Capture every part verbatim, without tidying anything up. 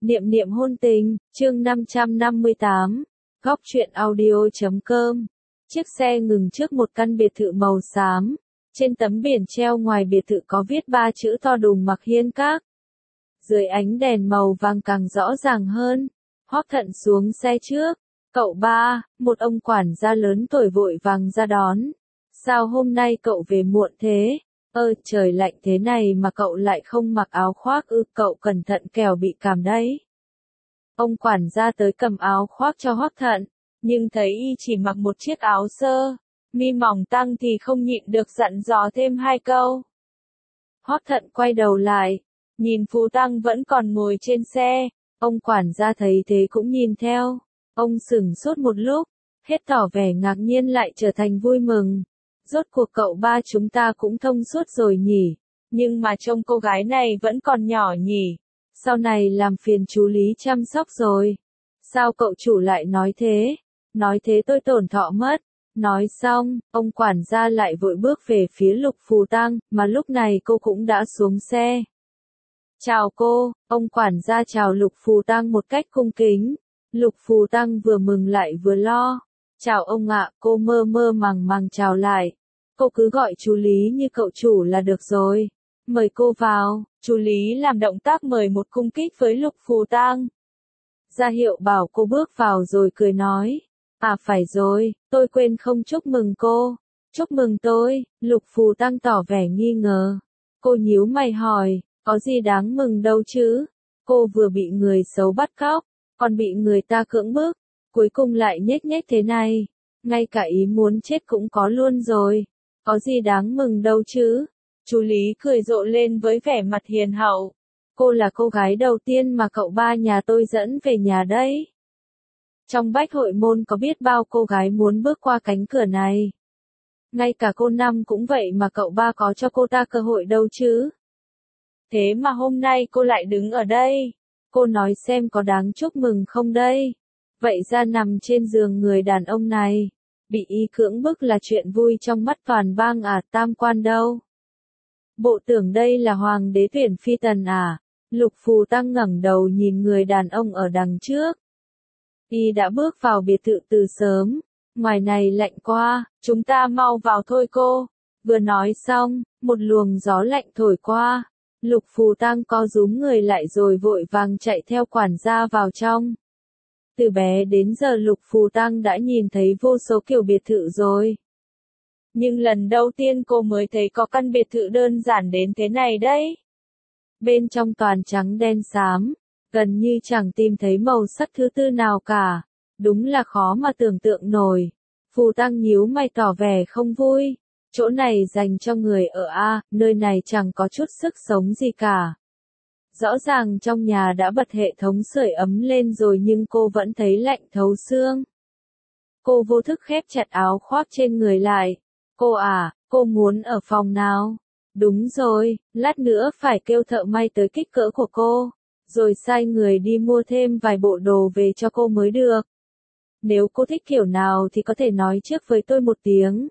Niệm niệm hôn tình, chương năm trăm năm mươi tám, góc truyện audio chấm com. Chiếc xe ngừng trước một căn biệt thự màu xám. Trên tấm biển treo ngoài biệt thự có viết ba chữ to đùng Mặc Hiên Các. Dưới ánh đèn màu vàng càng rõ ràng hơn. Hoắc Thận xuống xe trước. Cậu ba, một ông quản gia lớn tuổi vội vàng ra đón. Sao hôm nay cậu về muộn thế? Ơ, trời lạnh thế này mà cậu lại không mặc áo khoác ư, cậu cẩn thận kẻo bị cảm đấy. Ông quản gia tới cầm áo khoác cho Hoắc Thận, nhưng thấy y chỉ mặc một chiếc áo sơ, mi mỏng tang thì không nhịn được dặn dò thêm hai câu. Hoắc Thận quay đầu lại, nhìn Phù Tăng vẫn còn ngồi trên xe, ông quản gia thấy thế cũng nhìn theo, ông sửng sốt một lúc, hết tỏ vẻ ngạc nhiên lại trở thành vui mừng. Rốt cuộc cậu ba chúng ta cũng thông suốt rồi nhỉ, nhưng mà trông cô gái này vẫn còn nhỏ nhỉ, sau này làm phiền chú Lý chăm sóc rồi. Sao cậu chủ lại nói thế? Nói thế tôi tổn thọ mất. Nói xong, ông quản gia lại vội bước về phía Lục Phù Tăng, mà lúc này cô cũng đã xuống xe. Chào cô, ông quản gia chào Lục Phù Tăng một cách cung kính. Lục Phù Tăng vừa mừng lại vừa lo. Chào ông ạ, cô mơ mơ màng màng chào lại. Cô cứ gọi chú Lý như cậu chủ là được rồi. Mời cô vào, chú Lý làm động tác mời một cung kích với Lục Phù Tăng. Ra hiệu bảo cô bước vào rồi cười nói. À phải rồi, tôi quên không chúc mừng cô. Chúc mừng tôi, Lục Phù Tăng tỏ vẻ nghi ngờ. Cô nhíu mày hỏi, có gì đáng mừng đâu chứ? Cô vừa bị người xấu bắt cóc, còn bị người ta cưỡng bức, cuối cùng lại nhếch nhếch thế này. Ngay cả ý muốn chết cũng có luôn rồi. Có gì đáng mừng đâu chứ? Chú Lý cười rộ lên với vẻ mặt hiền hậu. Cô là cô gái đầu tiên mà cậu ba nhà tôi dẫn về nhà đấy. Trong bách hội môn có biết bao cô gái muốn bước qua cánh cửa này. Ngay cả cô Năm cũng vậy mà cậu ba có cho cô ta cơ hội đâu chứ. Thế mà hôm nay cô lại đứng ở đây. Cô nói xem có đáng chúc mừng không đây? Vậy ra nằm trên giường người đàn ông này, bị y cưỡng bức là chuyện vui trong mắt toàn bang à, tam quan đâu. Bộ tưởng đây là hoàng đế tuyển phi tần à? Lục Phù Tăng ngẩng đầu nhìn người đàn ông ở đằng trước. Y đã bước vào biệt thự từ sớm, ngoài này lạnh quá, chúng ta mau vào thôi cô. Vừa nói xong, một luồng gió lạnh thổi qua, Lục Phù Tăng co rúm người lại rồi vội vàng chạy theo quản gia vào trong. Từ bé đến giờ Lục Phù Tăng đã nhìn thấy vô số kiểu biệt thự rồi. Nhưng lần đầu tiên cô mới thấy có căn biệt thự đơn giản đến thế này đấy. Bên trong toàn trắng đen xám, gần như chẳng tìm thấy màu sắc thứ tư nào cả. Đúng là khó mà tưởng tượng nổi. Phù Tăng nhíu mày tỏ vẻ không vui. Chỗ này dành cho người ở A, nơi này chẳng có chút sức sống gì cả. Rõ ràng trong nhà đã bật hệ thống sưởi ấm lên rồi nhưng cô vẫn thấy lạnh thấu xương. Cô vô thức khép chặt áo khoác trên người lại. Cô à, cô muốn ở phòng nào? Đúng rồi, lát nữa phải kêu thợ may tới kích cỡ của cô, rồi sai người đi mua thêm vài bộ đồ về cho cô mới được. Nếu cô thích kiểu nào thì có thể nói trước với tôi một tiếng.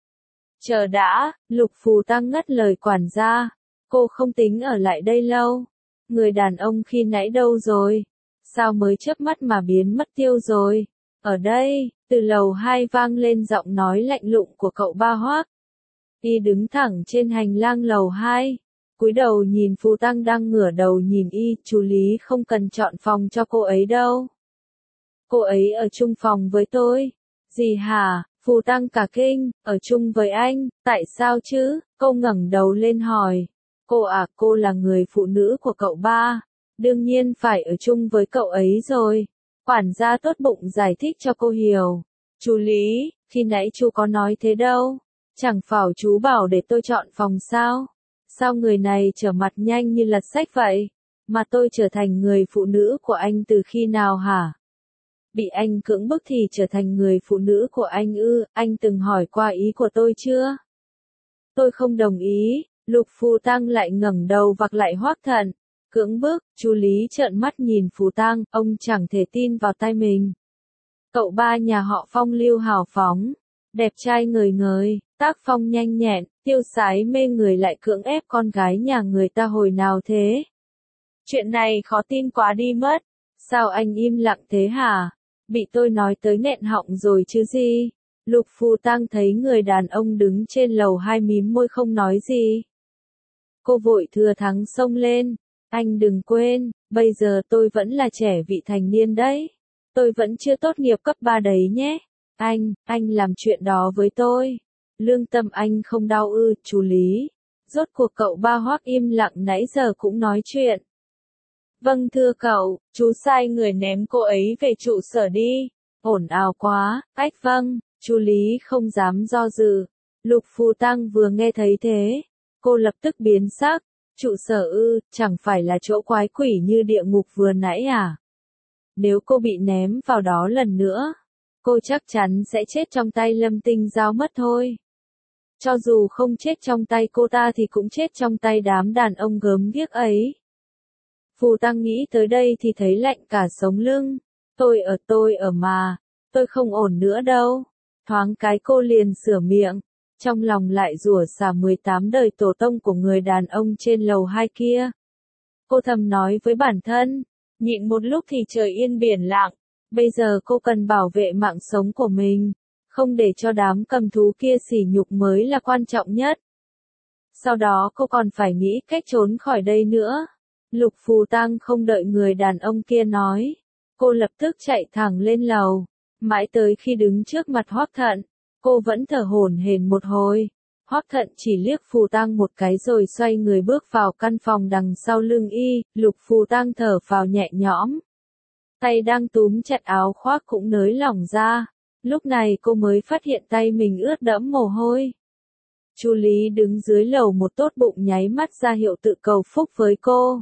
Chờ đã, Lục Phù Tăng ngắt lời quản gia. Cô không tính ở lại đây lâu. Người đàn ông khi nãy đâu rồi? Sao mới chớp mắt mà biến mất tiêu rồi? Ở đây, từ lầu hai vang lên giọng nói lạnh lùng của cậu ba Hoắc. Y đứng thẳng trên hành lang lầu hai, cúi đầu nhìn Phù Tăng đang ngửa đầu nhìn y. Chú Lý không cần chọn phòng cho cô ấy đâu. Cô ấy ở chung phòng với tôi. Gì hả? Phù Tăng cả kinh, ở chung với anh, tại sao chứ? Cô ngẩng đầu lên hỏi. Cô à, cô là người phụ nữ của cậu ba, đương nhiên phải ở chung với cậu ấy rồi. Quản gia tốt bụng giải thích cho cô hiểu. Chú Lý, khi nãy chú có nói thế đâu. Chẳng phải chú bảo để tôi chọn phòng sao? Sao người này trở mặt nhanh như lật sách vậy? Mà tôi trở thành người phụ nữ của anh từ khi nào hả? Bị anh cưỡng bức thì trở thành người phụ nữ của anh ư? Anh từng hỏi qua ý của tôi chưa? Tôi không đồng ý. Lục Phù Tăng lại ngẩng đầu vặc lại Hoắc Thận. Cưỡng bức, chú Lý trợn mắt nhìn Phù Tăng, ông chẳng thể tin vào tai mình. Cậu ba nhà họ Phong lưu hào phóng, đẹp trai ngời ngời, tác phong nhanh nhẹn, tiêu sái mê người lại cưỡng ép con gái nhà người ta hồi nào thế? Chuyện này khó tin quá đi mất. Sao anh im lặng thế hả? Bị tôi nói tới nghẹn họng rồi chứ gì? Lục Phù Tăng thấy người đàn ông đứng trên lầu hai mím môi không nói gì. Cô vội thừa thắng xông lên. Anh đừng quên, bây giờ tôi vẫn là trẻ vị thành niên đấy. Tôi vẫn chưa tốt nghiệp cấp ba đấy nhé. Anh, anh làm chuyện đó với tôi. Lương tâm anh không đau ư, chú Lý. Rốt cuộc cậu Ba Hoác im lặng nãy giờ cũng nói chuyện. Vâng thưa cậu, chú sai người ném cô ấy về trụ sở đi. Ổn ào quá, ách vâng, chú Lý không dám do dự. Lục Phù Tăng vừa nghe thấy thế. Cô lập tức biến sắc. Trụ sở ư, chẳng phải là chỗ quái quỷ như địa ngục vừa nãy à? Nếu cô bị ném vào đó lần nữa, cô chắc chắn sẽ chết trong tay Lâm Tinh Giao mất thôi. Cho dù không chết trong tay cô ta thì cũng chết trong tay đám đàn ông gớm ghiếc ấy. Phù Tăng nghĩ tới đây thì thấy lạnh cả sống lưng. Tôi ở tôi ở mà, tôi không ổn nữa đâu. Thoáng cái cô liền sửa miệng, trong lòng lại rủa xả mười tám đời tổ tông của người đàn ông trên lầu hai kia. Cô thầm nói với bản thân, nhịn một lúc thì trời yên biển lặng, bây giờ cô cần bảo vệ mạng sống của mình, không để cho đám cầm thú kia sỉ nhục mới là quan trọng nhất. Sau đó cô còn phải nghĩ cách trốn khỏi đây nữa. Lục Phù Tăng không đợi người đàn ông kia nói, cô lập tức chạy thẳng lên lầu, mãi tới khi đứng trước mặt Hoắc Thận, cô vẫn thở hổn hển một hồi. Hoắc Thận chỉ liếc Phù Tăng một cái rồi xoay người bước vào căn phòng đằng sau lưng y. Lục Phù Tăng thở phào nhẹ nhõm. Tay đang túm chặt áo khoác cũng nới lỏng ra. Lúc này cô mới phát hiện tay mình ướt đẫm mồ hôi. Chú Lý đứng dưới lầu một tốt bụng nháy mắt ra hiệu tự cầu phúc với cô.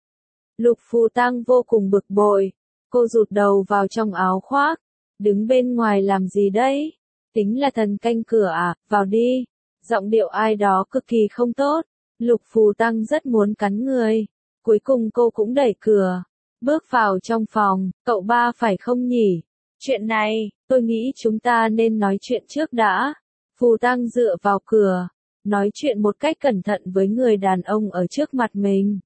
Lục Phù Tăng vô cùng bực bội. Cô rụt đầu vào trong áo khoác. Đứng bên ngoài làm gì đấy? Tính là thần canh cửa à, vào đi. Giọng điệu ai đó cực kỳ không tốt. Lục Phù Tăng rất muốn cắn người. Cuối cùng cô cũng đẩy cửa. Bước vào trong phòng, cậu Ba phải không nhỉ? Chuyện này, tôi nghĩ chúng ta nên nói chuyện trước đã. Phù Tăng dựa vào cửa. Nói chuyện một cách cẩn thận với người đàn ông ở trước mặt mình.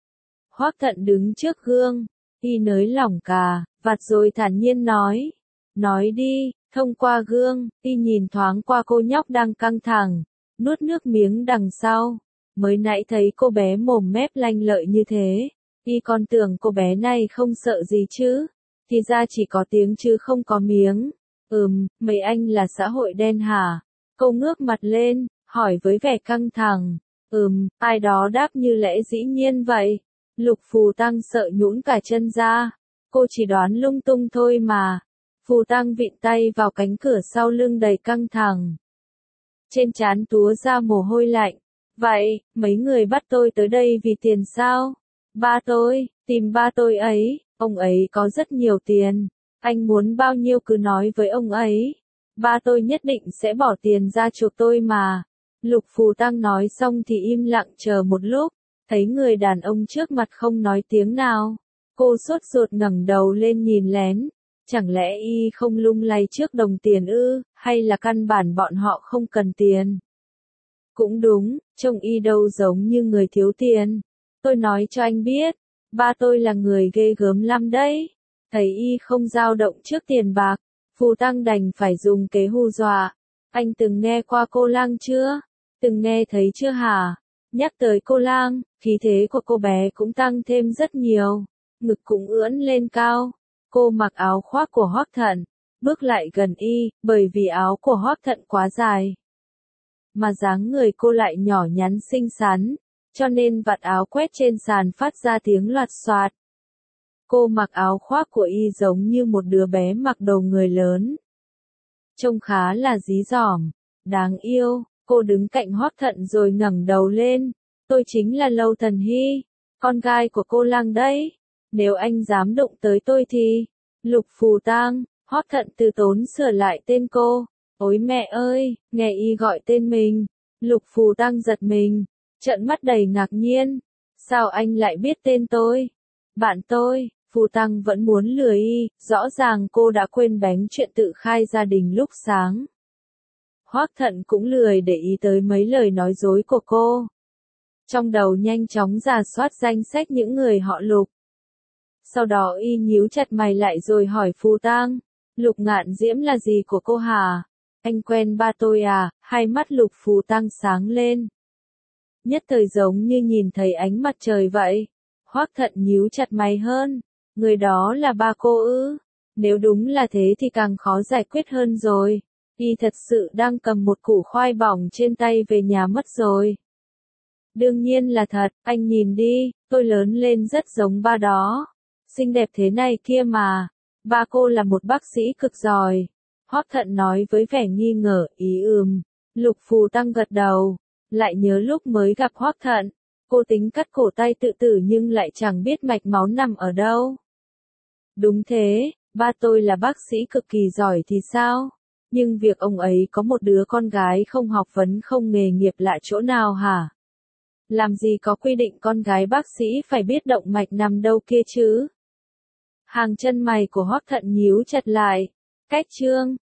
Hoắc Thận đứng trước gương. Y nới lỏng cà, vạt rồi thản nhiên nói. Nói đi. Thông qua gương, y nhìn thoáng qua cô nhóc đang căng thẳng, nuốt nước miếng đằng sau. Mới nãy thấy cô bé mồm mép lanh lợi như thế, y còn tưởng cô bé này không sợ gì chứ, thì ra chỉ có tiếng chứ không có miếng. Ừm, mấy anh là xã hội đen hả? Cô ngước mặt lên, hỏi với vẻ căng thẳng. Ừm, ai đó đáp như lẽ dĩ nhiên vậy. Lục Phù Tăng sợ nhũn cả chân ra. Cô chỉ đoán lung tung thôi mà. Phù Tăng vịn tay vào cánh cửa sau lưng đầy căng thẳng. Trên trán túa ra mồ hôi lạnh. Vậy, mấy người bắt tôi tới đây vì tiền sao? Ba tôi, tìm ba tôi ấy, ông ấy có rất nhiều tiền. Anh muốn bao nhiêu cứ nói với ông ấy. Ba tôi nhất định sẽ bỏ tiền ra chuộc tôi mà. Lục Phù Tăng nói xong thì im lặng chờ một lúc. Thấy người đàn ông trước mặt không nói tiếng nào. Cô sốt ruột ngẩng đầu lên nhìn lén. Chẳng lẽ y không lung lay trước đồng tiền ư, hay là căn bản bọn họ không cần tiền? Cũng đúng, trông y đâu giống như người thiếu tiền. Tôi nói cho anh biết, ba tôi là người ghê gớm lắm đấy. Thấy y không dao động trước tiền bạc, Phù Tăng đành phải dùng kế hù dọa. Anh từng nghe qua cô lang chưa? Từng nghe thấy chưa hả? Nhắc tới cô lang, khí thế của cô bé cũng tăng thêm rất nhiều, ngực cũng ưỡn lên cao. Cô mặc áo khoác của Hoắc Thận, bước lại gần y, bởi vì áo của Hoắc Thận quá dài. Mà dáng người cô lại nhỏ nhắn xinh xắn, cho nên vạt áo quét trên sàn phát ra tiếng loạt xoạt. Cô mặc áo khoác của y giống như một đứa bé mặc đồ người lớn. Trông khá là dí dỏm, đáng yêu. Cô đứng cạnh Hoắc Thận rồi ngẩng đầu lên. Tôi chính là Lâu Thần Hy, con gái của cô lang đấy. Nếu anh dám đụng tới tôi thì... Lục Phù Tăng, Hoắc Thận từ tốn sửa lại tên cô. Ôi mẹ ơi, nghe y gọi tên mình. Lục Phù Tăng giật mình, trợn mắt đầy ngạc nhiên. Sao anh lại biết tên tôi? Bạn tôi. Phù Tăng vẫn muốn lừa y, rõ ràng cô đã quên bánh chuyện tự khai gia đình lúc sáng. Hoắc Thận cũng lười để ý tới mấy lời nói dối của cô. Trong đầu nhanh chóng rà soát danh sách những người họ Lục. Sau đó y nhíu chặt mày lại rồi hỏi Phù Tang, Lục Ngạn Diễm là gì của cô hả? Anh quen ba tôi à? Hai mắt Lục Phù Tang sáng lên. Nhất thời giống như nhìn thấy ánh mặt trời vậy. Hoắc Thận nhíu chặt mày hơn. Người đó là ba cô ư? Nếu đúng là thế thì càng khó giải quyết hơn rồi. Y thật sự đang cầm một củ khoai bỏng trên tay về nhà mất rồi. Đương nhiên là thật, anh nhìn đi, tôi lớn lên rất giống ba đó. Xinh đẹp thế này kia mà. Ba cô là một bác sĩ cực giỏi. Hoắc Thận nói với vẻ nghi ngờ, ý ừm. Lục Phù Tang gật đầu. Lại nhớ lúc mới gặp Hoắc Thận. Cô tính cắt cổ tay tự tử nhưng lại chẳng biết mạch máu nằm ở đâu. Đúng thế, ba tôi là bác sĩ cực kỳ giỏi thì sao? Nhưng việc ông ấy có một đứa con gái không học vấn không nghề nghiệp lạ chỗ nào hả? Làm gì có quy định con gái bác sĩ phải biết động mạch nằm đâu kia chứ? Hàng chân mày của Hoắc Thận nhíu chặt lại. Cách chương